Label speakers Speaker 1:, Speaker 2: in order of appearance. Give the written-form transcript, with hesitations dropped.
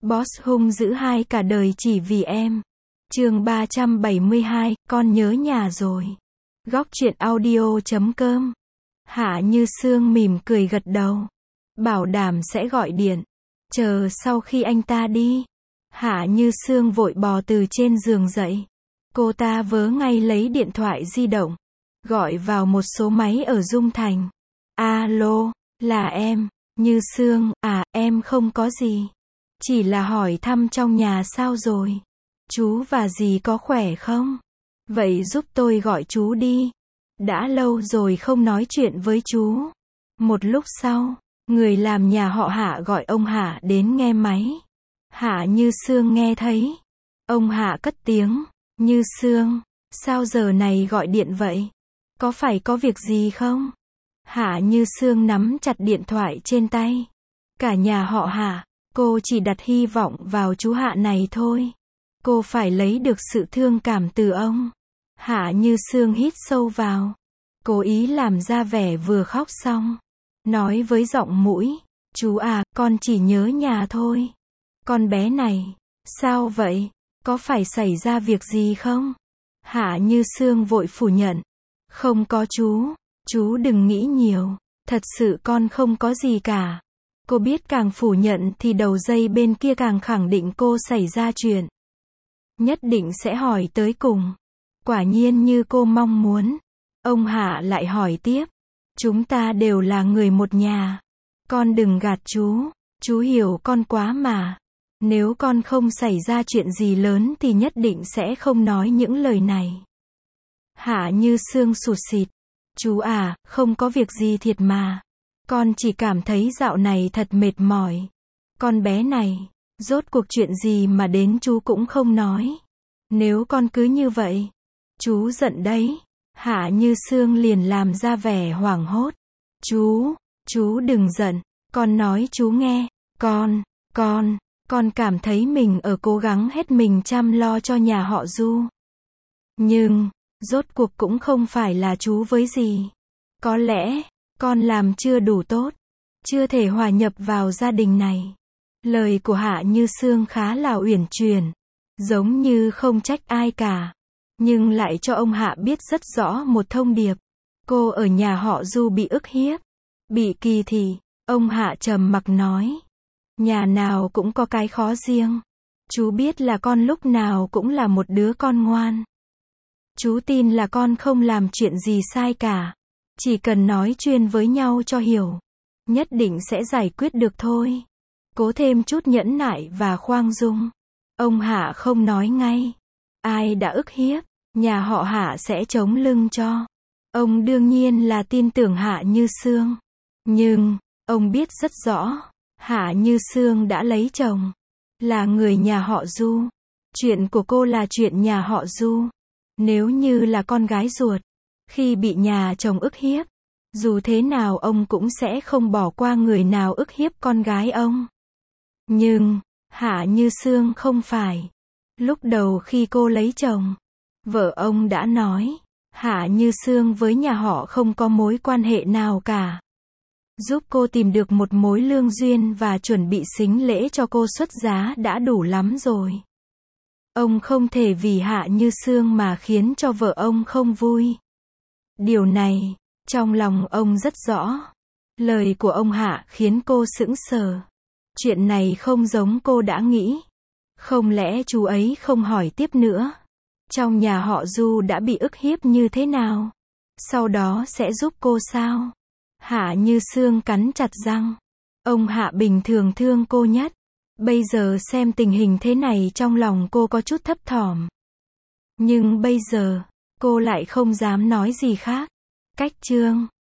Speaker 1: Boss hung dữ hai cả đời chỉ vì em. Chương 372, con nhớ nhà rồi. Góc truyện audio.com. Hạ Như Sương mỉm cười gật đầu. Bảo đảm sẽ gọi điện. Chờ sau khi anh ta đi. Hạ Như Sương vội bò từ trên giường dậy. Cô ta vớ ngay lấy điện thoại di động. Gọi vào một số máy ở Dung Thành. Alo, là em. Như Sương, em không có gì. Chỉ là hỏi thăm trong nhà sao rồi. Chú và dì có khỏe không? Vậy giúp tôi gọi chú đi. Đã lâu rồi không nói chuyện với chú. Một lúc sau, người làm nhà họ Hạ gọi ông Hạ đến nghe máy. Hạ Như Sương nghe thấy. Ông Hạ cất tiếng. Như Sương, sao giờ này gọi điện vậy? Có phải có việc gì không? Hạ Như Sương nắm chặt điện thoại trên tay. Cả nhà họ Hạ, cô chỉ đặt hy vọng vào chú Hạ này thôi. Cô phải lấy được sự thương cảm từ ông. Hạ Như Sương hít sâu vào. Cố ý làm ra vẻ vừa khóc xong. Nói với giọng mũi. Chú con chỉ nhớ nhà thôi. Con bé này, sao vậy? Có phải xảy ra việc gì không? Hạ Như Sương vội phủ nhận. Không có chú đừng nghĩ nhiều. Thật sự con không có gì cả. Cô biết càng phủ nhận thì đầu dây bên kia càng khẳng định cô xảy ra chuyện. Nhất định sẽ hỏi tới cùng. Quả nhiên như cô mong muốn. Ông Hạ lại hỏi tiếp. Chúng ta đều là người một nhà. Con đừng gạt chú hiểu con quá mà. Nếu con không xảy ra chuyện gì lớn thì nhất định sẽ không nói những lời này. Hạ Như Sương sụt sịt. Chú không có việc gì thiệt mà. Con chỉ cảm thấy dạo này thật mệt mỏi. Con bé này, rốt cuộc chuyện gì mà đến chú cũng không nói. Nếu con cứ như vậy, chú giận đấy. Hạ Như Sương liền làm ra vẻ hoảng hốt. Chú đừng giận. Con nói chú nghe. Con cảm thấy mình ở cố gắng hết mình chăm lo cho nhà họ Du. Nhưng, rốt cuộc cũng không phải là chú với dì. Có lẽ, con làm chưa đủ tốt. Chưa thể hòa nhập vào gia đình này. Lời của Hạ Như Sương khá là uyển chuyển. Giống như không trách ai cả. Nhưng lại cho ông Hạ biết rất rõ một thông điệp. Cô ở nhà họ Du bị ức hiếp. Bị kỳ thị. Ông Hạ trầm mặc nói. Nhà nào cũng có cái khó riêng. Chú biết là con lúc nào cũng là một đứa con ngoan. Chú tin là con không làm chuyện gì sai cả. Chỉ cần nói chuyện với nhau cho hiểu. Nhất định sẽ giải quyết được thôi. Cố thêm chút nhẫn nại và khoan dung. Ông Hạ không nói ngay. Ai đã ức hiếp, nhà họ Hạ sẽ chống lưng cho. Ông đương nhiên là tin tưởng Hạ Như Sương. Nhưng, ông biết rất rõ. Hạ Như Sương đã lấy chồng. Là người nhà họ Du. Chuyện của cô là chuyện nhà họ Du. Nếu như là con gái ruột. Khi bị nhà chồng ức hiếp. Dù thế nào ông cũng sẽ không bỏ qua người nào ức hiếp con gái ông. Nhưng, Hạ Như Sương không phải. Lúc đầu khi cô lấy chồng, vợ ông đã nói. Hạ Như Sương với nhà họ không có mối quan hệ nào cả. Giúp cô tìm được một mối lương duyên và chuẩn bị sính lễ cho cô xuất giá đã đủ lắm rồi. Ông không thể vì Hạ Như Sương mà khiến cho vợ ông không vui. Điều này, trong lòng ông rất rõ. Lời của ông Hạ khiến cô sững sờ. Chuyện này không giống cô đã nghĩ. Không lẽ chú ấy không hỏi tiếp nữa? Trong nhà họ Du đã bị ức hiếp như thế nào? Sau đó sẽ giúp cô sao? Hạ Như Sương cắn chặt răng. Ông Hạ bình thường thương cô nhất. Bây giờ xem tình hình thế này trong lòng cô có chút thấp thỏm. Nhưng bây giờ, cô lại không dám nói gì khác. Cách chương